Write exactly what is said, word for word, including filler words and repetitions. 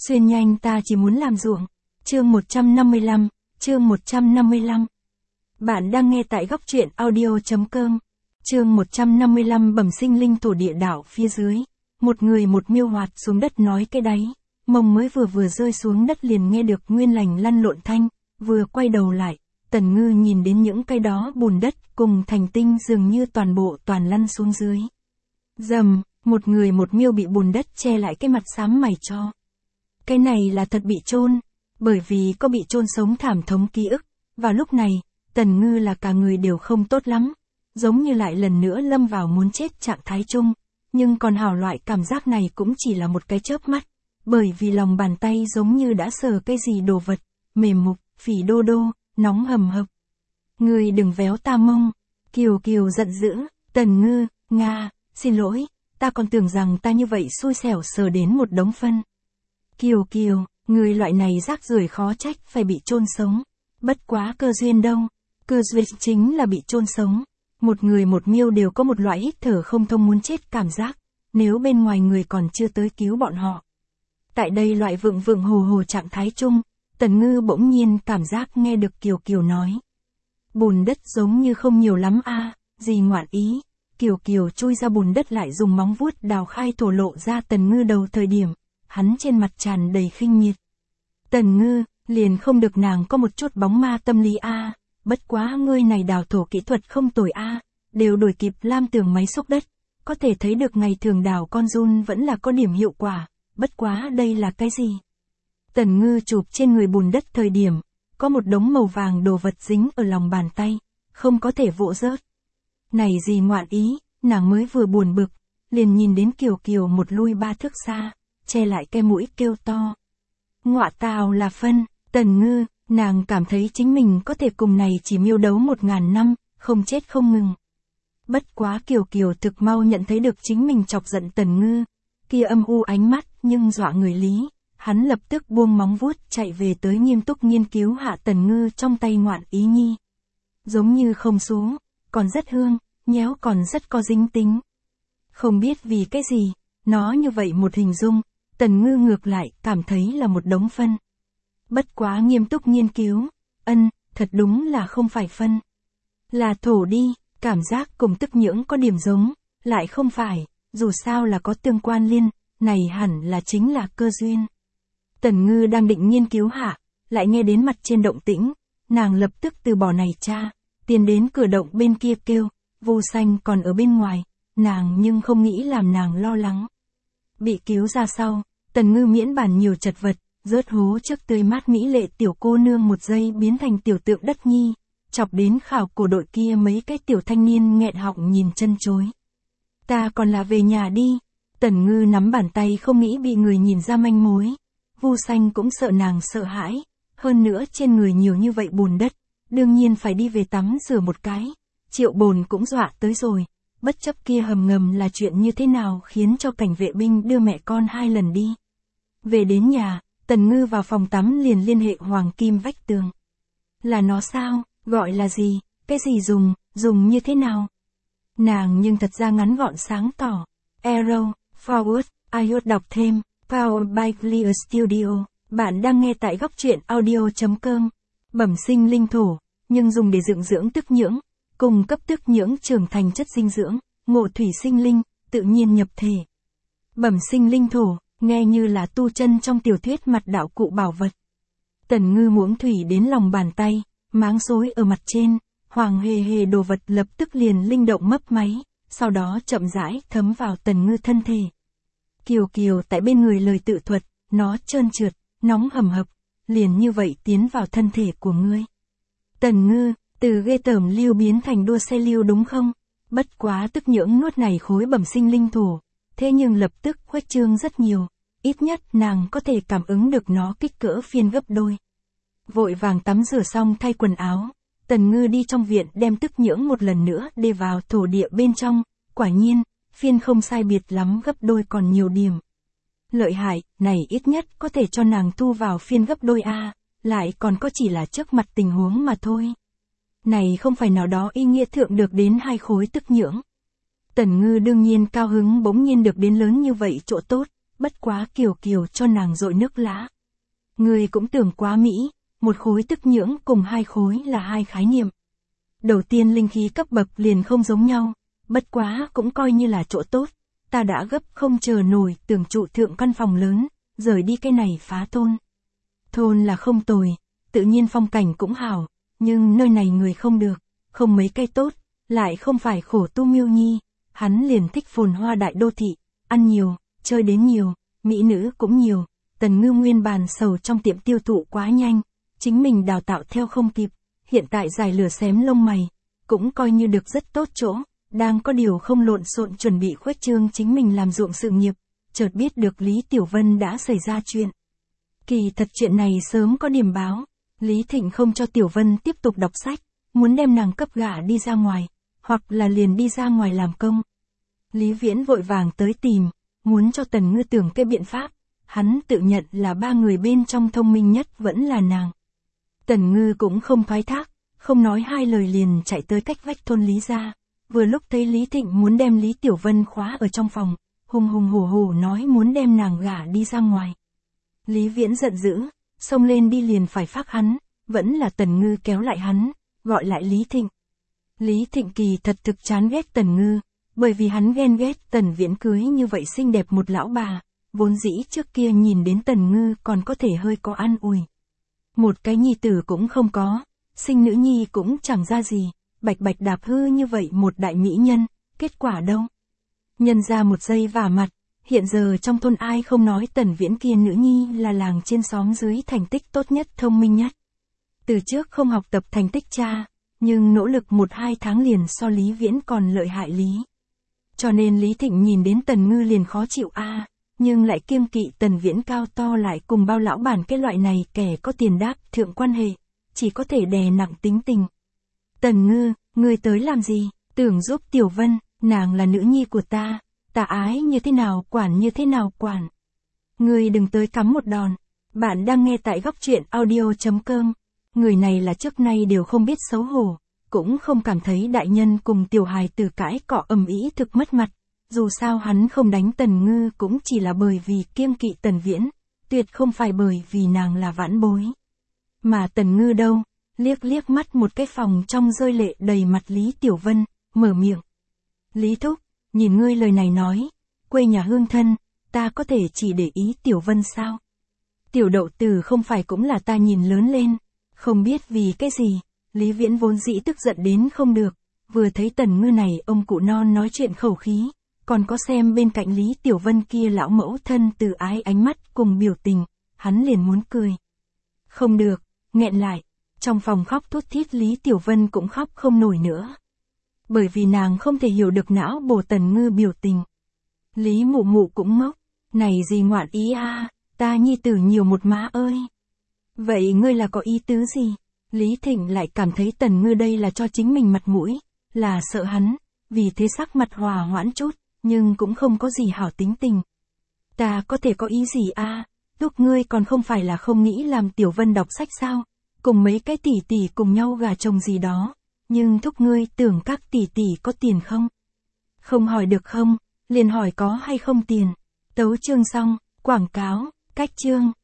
Xuyên nhanh ta chỉ muốn làm ruộng. Chương một trăm năm mươi lăm, chương một trăm năm mươi lăm. Bạn đang nghe tại góc truyện audio.com. Chương một trăm năm mươi lăm bẩm sinh linh thổ địa đảo phía dưới. Một người một miêu hoạt xuống đất nói cái đáy. Mông mới vừa vừa rơi xuống đất liền nghe được nguyên lành lăn lộn thanh, vừa quay đầu lại. Tần Ngư nhìn đến những cái đó bùn đất cùng thành tinh dường như toàn bộ toàn lăn xuống dưới. Dầm, một người một miêu bị bùn đất che lại cái mặt xám mày cho. Cái này là thật bị chôn, bởi vì có bị chôn sống thảm thống ký ức, và lúc này, Tần Ngư là cả người đều không tốt lắm, giống như lại lần nữa lâm vào muốn chết trạng thái chung, nhưng còn hảo loại cảm giác này cũng chỉ là một cái chớp mắt, bởi vì lòng bàn tay giống như đã sờ cái gì đồ vật, mềm mục, phỉ đô đô, nóng hầm hập. Ngươi đừng véo ta mông, Kiều Kiều giận dữ, Tần Ngư, Nga, xin lỗi, ta còn tưởng rằng ta như vậy xui xẻo sờ đến một đống phân. Kiều Kiều, người loại này rác rưởi khó trách phải bị chôn sống. Bất quá cơ duyên đâu. Cơ duyên chính là bị chôn sống. Một người một miêu đều có một loại hít thở không thông muốn chết cảm giác, nếu bên ngoài người còn chưa tới cứu bọn họ. Tại đây loại vượng vượng hồ hồ trạng thái chung, Tần Ngư bỗng nhiên cảm giác nghe được Kiều Kiều nói. Bùn đất giống như không nhiều lắm a, à, gì ngoạn ý. Kiều Kiều chui ra bùn đất lại dùng móng vuốt đào khai thổ lộ ra Tần Ngư đầu thời điểm. Hắn trên mặt tràn đầy khinh miệt. Tần Ngư, liền không được nàng có một chút bóng ma tâm lý a, à, bất quá ngươi này đào thổ kỹ thuật không tồi a, à, đều đổi kịp lam tường máy xúc đất, có thể thấy được ngày thường đào con giun vẫn là có điểm hiệu quả, bất quá đây là cái gì? Tần Ngư chụp trên người bùn đất thời điểm, có một đống màu vàng đồ vật dính ở lòng bàn tay, không có thể vỗ rớt. Này gì ngoạn ý, nàng mới vừa buồn bực, liền nhìn đến Kiều Kiều một lui ba thước xa. Che lại cái mũi kêu to. Ngọa tào là phân, Tần Ngư, nàng cảm thấy chính mình có thể cùng này chỉ miêu đấu một ngàn năm, không chết không ngừng. Bất quá Kiều Kiều thực mau nhận thấy được chính mình chọc giận Tần Ngư, kia âm u ánh mắt nhưng dọa người lý, hắn lập tức buông móng vuốt chạy về tới nghiêm túc nghiên cứu hạ Tần Ngư trong tay ngoạn ý nhi. Giống như không số, còn rất hương, nhéo còn rất có dính tính. Không biết vì cái gì, nó như vậy một hình dung. Tần Ngư ngược lại cảm thấy là một đống phân. Bất quá nghiêm túc nghiên cứu, ân, thật đúng là không phải phân. Là thổ đi, cảm giác cùng tức nhưỡng có điểm giống, lại không phải, dù sao là có tương quan liên, này hẳn là chính là cơ duyên. Tần Ngư đang định nghiên cứu hạ, lại nghe đến mặt trên động tĩnh, nàng lập tức từ bỏ này cha, tiến đến cửa động bên kia kêu, Vô Xanh còn ở bên ngoài, nàng nhưng không nghĩ làm nàng lo lắng. Bị cứu ra sau. Tần Ngư miễn bản nhiều chật vật, rớt hố trước tươi mát mỹ lệ tiểu cô nương một giây biến thành tiểu tượng đất nhi, chọc đến khảo cổ đội kia mấy cái tiểu thanh niên nghẹn họng nhìn chân chối. Ta còn là về nhà đi, Tần Ngư nắm bàn tay không nghĩ bị người nhìn ra manh mối. Vu Xanh cũng sợ nàng sợ hãi, hơn nữa trên người nhiều như vậy bùn đất, đương nhiên phải đi về tắm rửa một cái. Triệu Bồn cũng dọa tới rồi, bất chấp kia hầm ngầm là chuyện như thế nào khiến cho cảnh vệ binh đưa mẹ con hai lần đi. Về đến nhà, Tần Ngư vào phòng tắm liền liên hệ hoàng kim vách tường. Là nó sao, gọi là gì, cái gì dùng, dùng như thế nào? Nàng nhưng thật ra ngắn gọn sáng tỏ. Arrow, Forward, iOS đọc thêm, Powered by Clear Studio. Bạn đang nghe tại góc truyện audio.com. Bẩm sinh linh thổ, nhưng dùng để dựng dưỡng tức nhưỡng, cung cấp tức nhưỡng trưởng thành chất dinh dưỡng, ngộ thủy sinh linh, tự nhiên nhập thể. Bẩm sinh linh thổ. Nghe như là tu chân trong tiểu thuyết mặt đạo cụ bảo vật. Tần Ngư muỗng thủy đến lòng bàn tay, máng xối ở mặt trên, hoàng hề hề đồ vật lập tức liền linh động mấp máy, sau đó chậm rãi thấm vào Tần Ngư thân thể. Kiều Kiều tại bên người lời tự thuật, nó trơn trượt, nóng hầm hập, liền như vậy tiến vào thân thể của ngươi. Tần Ngư, từ ghê tởm lưu biến thành đua xe lưu đúng không? Bất quá tức nhưỡng nuốt này khối bẩm sinh linh thổ. Thế nhưng lập tức khuếch trương rất nhiều, ít nhất nàng có thể cảm ứng được nó kích cỡ phiên gấp đôi. Vội vàng tắm rửa xong thay quần áo, Tần Ngư đi trong viện đem tức nhưỡng một lần nữa để vào thổ địa bên trong, quả nhiên, phiên không sai biệt lắm gấp đôi còn nhiều điểm. Lợi hại, này ít nhất có thể cho nàng thu vào phiên gấp đôi a, lại còn có chỉ là trước mặt tình huống mà thôi. Này không phải nào đó ý nghĩa thượng được đến hai khối tức nhưỡng. Tần Ngư đương nhiên cao hứng bỗng nhiên được đến lớn như vậy chỗ tốt, bất quá Kiều Kiều cho nàng dội nước lã. Ngươi cũng tưởng quá mỹ, một khối tức nhưỡng cùng hai khối là hai khái niệm. Đầu tiên linh khí cấp bậc liền không giống nhau, bất quá cũng coi như là chỗ tốt, ta đã gấp không chờ nổi tưởng trụ thượng căn phòng lớn, rời đi cái này phá thôn. Thôn là không tồi, tự nhiên phong cảnh cũng hảo, nhưng nơi này người không được, không mấy cây tốt, lại không phải khổ tu Miêu Nhi, hắn liền thích phồn hoa đại đô thị, ăn nhiều, chơi đến nhiều, mỹ nữ cũng nhiều, Tần Ngư nguyên bản sầu trong tiệm tiêu thụ quá nhanh, chính mình đào tạo theo không kịp, hiện tại dài lửa xém lông mày, cũng coi như được rất tốt chỗ, đang có điều không lộn xộn chuẩn bị khuếch trương chính mình làm ruộng sự nghiệp, chợt biết được Lý Tiểu Vân đã xảy ra chuyện. Kỳ thật chuyện này sớm có điểm báo, Lý Thịnh không cho Tiểu Vân tiếp tục đọc sách, muốn đem nàng cấp gả đi ra ngoài, hoặc là liền đi ra ngoài làm công. Lý Viễn vội vàng tới tìm, muốn cho Tần Ngư tưởng cái biện pháp, hắn tự nhận là ba người bên trong thông minh nhất vẫn là nàng. Tần Ngư cũng không thoái thác, không nói hai lời liền chạy tới cách vách thôn Lý gia, vừa lúc thấy Lý Thịnh muốn đem Lý Tiểu Vân khóa ở trong phòng, hùng hùng hổ hổ nói muốn đem nàng gả đi ra ngoài. Lý Viễn giận dữ, xông lên đi liền phải phác hắn, vẫn là Tần Ngư kéo lại hắn, gọi lại Lý Thịnh. Lý Thịnh kỳ thật thực chán ghét Tần Ngư, bởi vì hắn ghen ghét Tần Viễn cưới như vậy xinh đẹp một lão bà, vốn dĩ trước kia nhìn đến Tần Ngư còn có thể hơi có an ủi. Một cái nhi tử cũng không có, sinh nữ nhi cũng chẳng ra gì, bạch bạch đạp hư như vậy một đại mỹ nhân, kết quả đâu? Nhân ra một giây vả mặt, hiện giờ trong thôn ai không nói Tần Viễn kia nữ nhi là làng trên xóm dưới thành tích tốt nhất thông minh nhất. Từ trước không học tập thành tích cha, nhưng nỗ lực một hai tháng liền so Lý Viễn còn lợi hại Lý. Cho nên Lý Thịnh nhìn đến Tần Ngư liền khó chịu a, à, nhưng lại kiêng kỵ Tần Viễn cao to lại cùng bao lão bản cái loại này kẻ có tiền đáp thượng quan hệ, chỉ có thể đè nặng tính tình. Tần Ngư, ngươi tới làm gì? Tưởng giúp Tiểu Vân, nàng là nữ nhi của ta, ta ái như thế nào quản như thế nào quản. Ngươi đừng tới cắm một đòn. Bạn đang nghe tại góc truyện audio chấm com. Người này là trước nay đều không biết xấu hổ, cũng không cảm thấy đại nhân cùng tiểu hài tử cãi cọ ầm ĩ thực mất mặt. Dù sao hắn không đánh Tần Ngư cũng chỉ là bởi vì kiêng kỵ Tần Viễn, tuyệt không phải bởi vì nàng là vãn bối. Mà Tần Ngư đâu, liếc liếc mắt một cái phòng trong rơi lệ đầy mặt Lý Tiểu Vân, mở miệng. Lý Thúc, nhìn ngươi lời này nói, quê nhà hương thân, ta có thể chỉ để ý Tiểu Vân sao? Tiểu Đậu Tử không phải cũng là ta nhìn lớn lên, không biết vì cái gì, Lý Viễn vốn dĩ tức giận đến không được, vừa thấy Tần Ngư này ông cụ non nói chuyện khẩu khí, còn có xem bên cạnh Lý Tiểu Vân kia lão mẫu thân từ ái ánh mắt cùng biểu tình, hắn liền muốn cười. Không được, nghẹn lại, trong phòng khóc thút thít Lý Tiểu Vân cũng khóc không nổi nữa. Bởi vì nàng không thể hiểu được não bổ Tần Ngư biểu tình. Lý Mụ Mụ cũng ngốc, này gì ngoạn ý a, à, ta nhi tử nhiều một má ơi. Vậy ngươi là có ý tứ gì? Lý Thịnh lại cảm thấy Tần Ngư đây là cho chính mình mặt mũi, là sợ hắn, vì thế sắc mặt hòa hoãn chút, nhưng cũng không có gì hảo tính tình. Ta có thể có ý gì a? À? Lúc ngươi còn không phải là không nghĩ làm Tiểu Vân đọc sách sao? Cùng mấy cái tỷ tỷ cùng nhau gà chồng gì đó, nhưng thúc ngươi tưởng các tỷ tỷ có tiền không? Không hỏi được không, liền hỏi có hay không tiền. Tấu chương xong, quảng cáo, cách chương.